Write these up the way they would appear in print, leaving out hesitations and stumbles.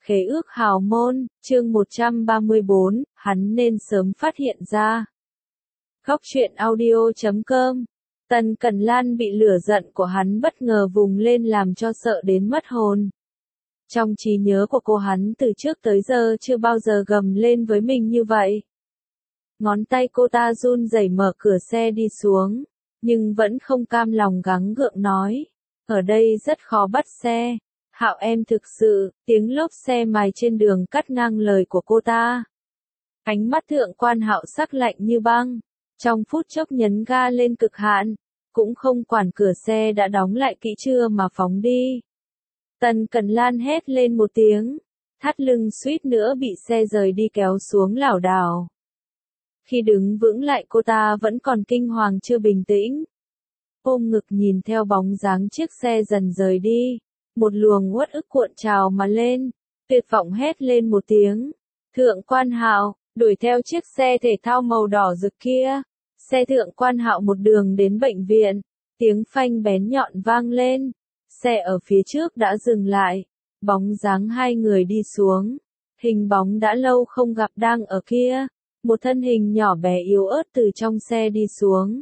Khế ước hào môn, chương 134, hắn nên sớm phát hiện ra. Góc truyện audio.com. Tần Cẩn Lan bị lửa giận của hắn bất ngờ vùng lên làm cho sợ đến mất hồn. Trong trí nhớ của cô, hắn từ trước tới giờ chưa bao giờ gầm lên với mình như vậy. Ngón tay cô ta run rẩy mở cửa xe đi xuống, nhưng vẫn không cam lòng gắng gượng nói, ở đây rất khó bắt xe. Hạo em thực sự, tiếng lốp xe mài trên đường cắt ngang lời của cô ta. Ánh mắt Thượng Quan Hạo sắc lạnh như băng, trong phút chốc nhấn ga lên cực hạn, cũng không quản cửa xe đã đóng lại kỹ chưa mà phóng đi. Tần Cẩn Lan hét lên một tiếng, thắt lưng suýt nữa bị xe rời đi kéo xuống lảo đảo. Khi đứng vững lại, cô ta vẫn còn kinh hoàng chưa bình tĩnh. Ôm ngực nhìn theo bóng dáng chiếc xe dần rời đi. Một luồng uất ức cuộn trào mà lên, tuyệt vọng hét lên một tiếng. Thượng Quan Hạo, đuổi theo chiếc xe thể thao màu đỏ rực kia. Xe Thượng Quan Hạo một đường đến bệnh viện, tiếng phanh bén nhọn vang lên. Xe ở phía trước đã dừng lại, bóng dáng hai người đi xuống. Hình bóng đã lâu không gặp đang ở kia, một thân hình nhỏ bé yếu ớt từ trong xe đi xuống.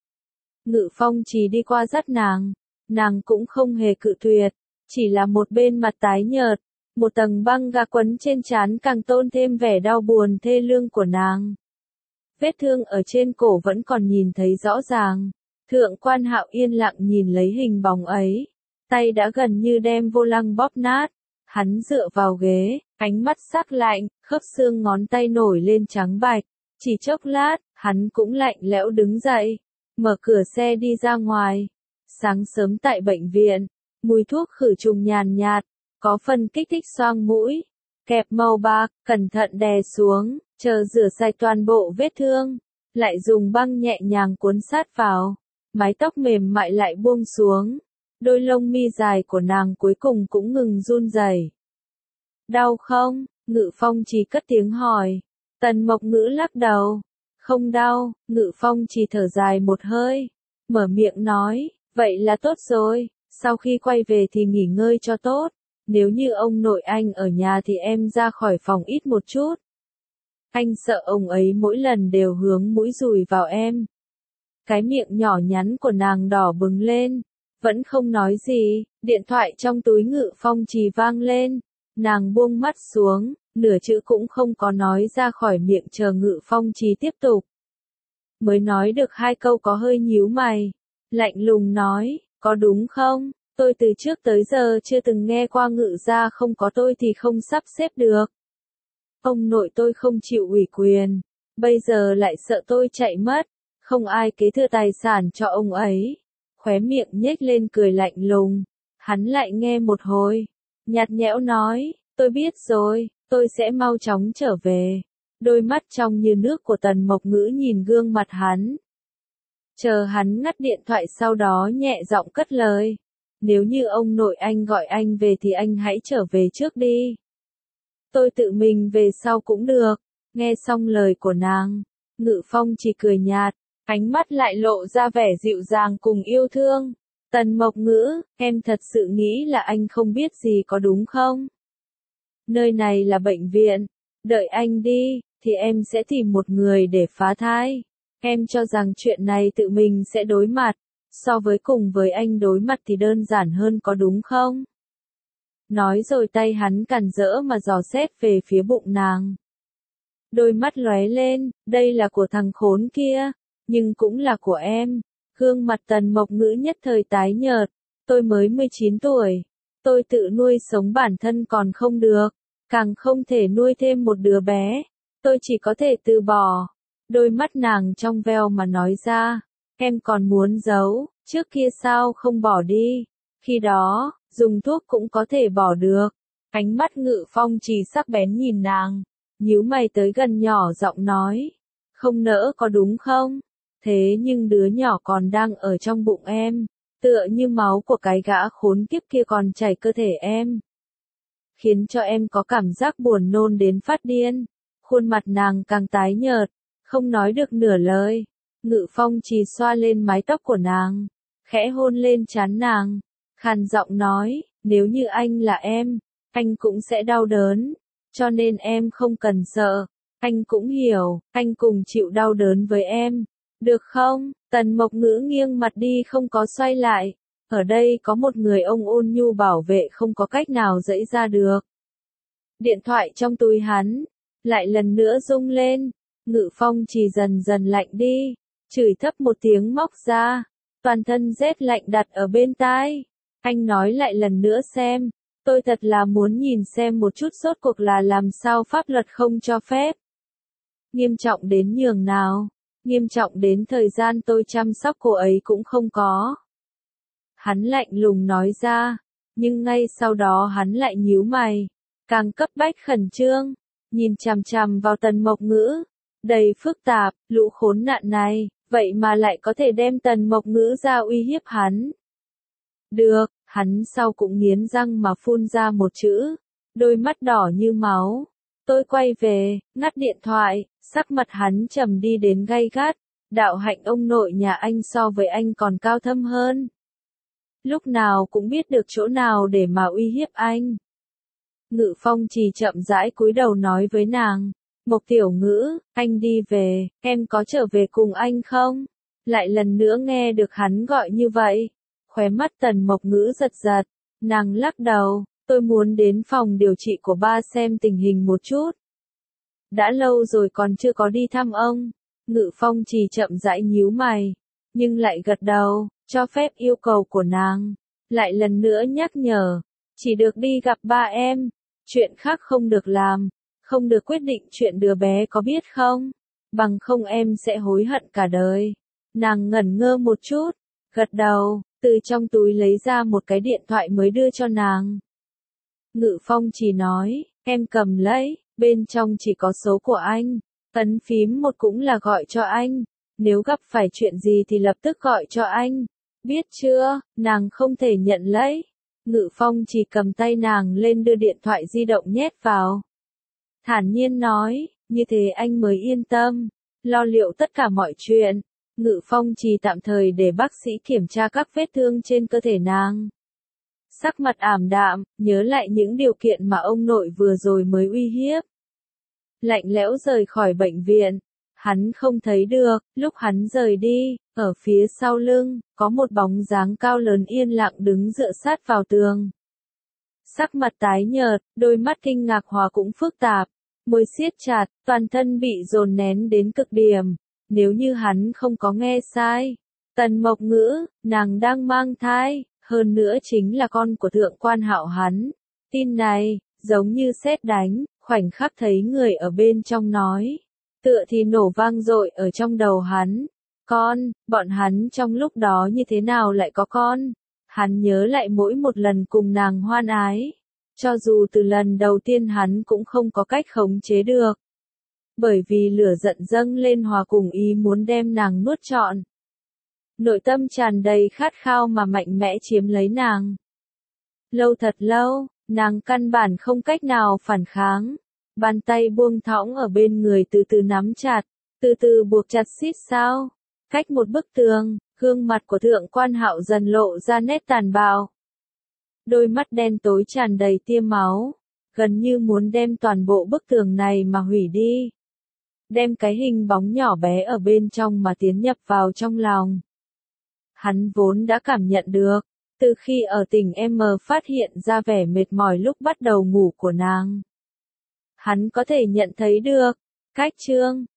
Ngự Phong Trì đi qua dắt nàng cũng không hề cự tuyệt. Chỉ là một bên mặt tái nhợt, một tầng băng gạc quấn trên trán càng tôn thêm vẻ đau buồn thê lương của nàng. Vết thương ở trên cổ vẫn còn nhìn thấy rõ ràng. Thượng Quan Hạo yên lặng nhìn lấy hình bóng ấy, tay đã gần như đem vô lăng bóp nát. Hắn dựa vào ghế, ánh mắt sắc lạnh, khớp xương ngón tay nổi lên trắng bạch. Chỉ chốc lát, hắn cũng lạnh lẽo đứng dậy, mở cửa xe đi ra ngoài. Sáng sớm tại bệnh viện, mùi thuốc khử trùng nhàn nhạt, có phần kích thích xoang mũi, kẹp màu bạc, cẩn thận đè xuống, chờ rửa sạch toàn bộ vết thương, lại dùng băng nhẹ nhàng cuốn sát vào, mái tóc mềm mại lại buông xuống, đôi lông mi dài của nàng cuối cùng cũng ngừng run rẩy. Đau không? Ngự Phong Trì cất tiếng hỏi. Tần Mộc Ngữ lắc đầu. Không đau. Ngự Phong Trì thở dài một hơi, mở miệng nói, vậy là tốt rồi. Sau khi quay về thì nghỉ ngơi cho tốt. Nếu như ông nội anh ở nhà thì em ra khỏi phòng ít một chút. Anh sợ ông ấy mỗi lần đều hướng mũi dùi vào em. Cái miệng nhỏ nhắn của nàng đỏ bừng lên, vẫn không nói gì. Điện thoại trong túi Ngự Phong Trì vang lên. Nàng buông mắt xuống, nửa chữ cũng không có nói ra khỏi miệng, chờ Ngự Phong Trì tiếp tục. Mới nói được hai câu có hơi nhíu mày, lạnh lùng nói, có đúng không? Tôi từ trước tới giờ chưa từng nghe qua Ngự gia không có tôi thì không sắp xếp được. Ông nội tôi không chịu ủy quyền, bây giờ lại sợ tôi chạy mất, không ai kế thừa tài sản cho ông ấy. Khóe miệng nhếch lên cười lạnh lùng, hắn lại nghe một hồi, nhạt nhẽo nói, tôi biết rồi, tôi sẽ mau chóng trở về. Đôi mắt trong như nước của Tần Mộc Ngữ nhìn gương mặt hắn. Chờ hắn ngắt điện thoại sau đó nhẹ giọng cất lời. Nếu như ông nội anh gọi anh về thì anh hãy trở về trước đi. Tôi tự mình về sau cũng được. Nghe xong lời của nàng, Ngự Phong chỉ cười nhạt, ánh mắt lại lộ ra vẻ dịu dàng cùng yêu thương. Tần Mộc Ngữ, em thật sự nghĩ là anh không biết gì có đúng không? Nơi này là bệnh viện, đợi anh đi, thì em sẽ tìm một người để phá thai. Em cho rằng chuyện này tự mình sẽ đối mặt, so với cùng với anh đối mặt thì đơn giản hơn có đúng không? Nói rồi tay hắn càn rỡ mà dò xét về phía bụng nàng. Đôi mắt lóe lên, đây là của thằng khốn kia, nhưng cũng là của em. Gương mặt Tần Mộc Ngữ nhất thời tái nhợt, tôi mới 19 tuổi, tôi tự nuôi sống bản thân còn không được, càng không thể nuôi thêm một đứa bé, tôi chỉ có thể từ bỏ. Đôi mắt nàng trong veo mà nói ra, em còn muốn giấu, trước kia sao không bỏ đi, khi đó, dùng thuốc cũng có thể bỏ được. Ánh mắt Ngự Phong Trì sắc bén nhìn nàng, nhíu mày tới gần nhỏ giọng nói, không nỡ có đúng không? Thế nhưng đứa nhỏ còn đang ở trong bụng em, tựa như máu của cái gã khốn kiếp kia còn chảy cơ thể em, khiến cho em có cảm giác buồn nôn đến phát điên. Khuôn mặt nàng càng tái nhợt, không nói được nửa lời. Ngự Phong Trì xoa lên mái tóc của nàng, khẽ hôn lên trán nàng, khàn giọng nói, nếu như anh là em anh cũng sẽ đau đớn, cho nên em không cần sợ, anh cũng hiểu, anh cùng chịu đau đớn với em, được không? Tần Mộc Ngữ nghiêng mặt đi không có xoay lại, ở đây có một người ông ôn nhu bảo vệ không có cách nào dẫy ra được. Điện thoại trong túi hắn, lại lần nữa rung lên, Ngự Phong chỉ dần dần lạnh đi, chửi thấp một tiếng móc ra, toàn thân rét lạnh đặt ở bên tai. Anh nói lại lần nữa xem, tôi thật là muốn nhìn xem một chút rốt cuộc là làm sao pháp luật không cho phép. Nghiêm trọng đến nhường nào, nghiêm trọng đến thời gian tôi chăm sóc cô ấy cũng không có. Hắn lạnh lùng nói ra, nhưng ngay sau đó hắn lại nhíu mày, càng cấp bách khẩn trương, nhìn chằm chằm vào Tần Mộc Ngữ, đầy phức tạp, lũ khốn nạn này, vậy mà lại có thể đem Tần Mộc Ngữ ra uy hiếp hắn. Được, hắn sau cũng nghiến răng mà phun ra một chữ, đôi mắt đỏ như máu. Tôi quay về, ngắt điện thoại, sắc mặt hắn trầm đi đến gay gắt, đạo hạnh ông nội nhà anh so với anh còn cao thâm hơn. Lúc nào cũng biết được chỗ nào để mà uy hiếp anh. Ngự Phong chỉ chậm rãi cúi đầu nói với nàng, Mộc Tiểu Ngữ, anh đi về, em có trở về cùng anh không? Lại lần nữa nghe được hắn gọi như vậy, khóe mắt Tần Mộc Ngữ giật giật, nàng lắc đầu, tôi muốn đến phòng điều trị của ba xem tình hình một chút. Đã lâu rồi còn chưa có đi thăm ông. Ngự Phong chỉ chậm rãi nhíu mày, nhưng lại gật đầu, cho phép yêu cầu của nàng. Lại lần nữa nhắc nhở, chỉ được đi gặp ba em, chuyện khác không được làm, không được quyết định chuyện đứa bé có biết không? Bằng không em sẽ hối hận cả đời. Nàng ngẩn ngơ một chút, gật đầu, từ trong túi lấy ra một cái điện thoại mới đưa cho nàng. Ngự Phong chỉ nói, em cầm lấy, bên trong chỉ có số của anh, ấn phím một cũng là gọi cho anh, nếu gặp phải chuyện gì thì lập tức gọi cho anh, biết chưa? Nàng không thể nhận lấy. Ngự Phong chỉ cầm tay nàng lên đưa điện thoại di động nhét vào. Thản nhiên nói, như thế anh mới yên tâm, lo liệu tất cả mọi chuyện. Ngự Phong chỉ tạm thời để bác sĩ kiểm tra các vết thương trên cơ thể nàng. Sắc mặt ảm đạm, nhớ lại những điều kiện mà ông nội vừa rồi mới uy hiếp. Lạnh lẽo rời khỏi bệnh viện, hắn không thấy được, lúc hắn rời đi, ở phía sau lưng, có một bóng dáng cao lớn yên lặng đứng dựa sát vào tường. Sắc mặt tái nhợt, đôi mắt kinh ngạc hòa cũng phức tạp, môi siết chặt, toàn thân bị dồn nén đến cực điểm. Nếu như hắn không có nghe sai, Tần Mộc Ngữ, nàng đang mang thai, hơn nữa chính là con của thượng quan Hạo hắn. Tin này, giống như sét đánh, khoảnh khắc thấy người ở bên trong nói, tựa thì nổ vang dội ở trong đầu hắn. Con, bọn hắn trong lúc đó như thế nào lại có con? Hắn nhớ lại mỗi một lần cùng nàng hoan ái. Cho dù từ lần đầu tiên hắn cũng không có cách khống chế được. Bởi vì lửa giận dâng lên hòa cùng ý muốn đem nàng nuốt trọn. Nội tâm tràn đầy khát khao mà mạnh mẽ chiếm lấy nàng. Lâu thật lâu, nàng căn bản không cách nào phản kháng. Bàn tay buông thõng ở bên người từ từ nắm chặt, từ từ buộc chặt xít sao. Cách một bức tường, gương mặt của thượng quan Hạo dần lộ ra nét tàn bạo. Đôi mắt đen tối tràn đầy tia máu, gần như muốn đem toàn bộ bức tường này mà hủy đi. Đem cái hình bóng nhỏ bé ở bên trong mà tiến nhập vào trong lòng. Hắn vốn đã cảm nhận được, từ khi ở tỉnh M phát hiện ra vẻ mệt mỏi lúc bắt đầu ngủ của nàng. Hắn có thể nhận thấy được, cách chương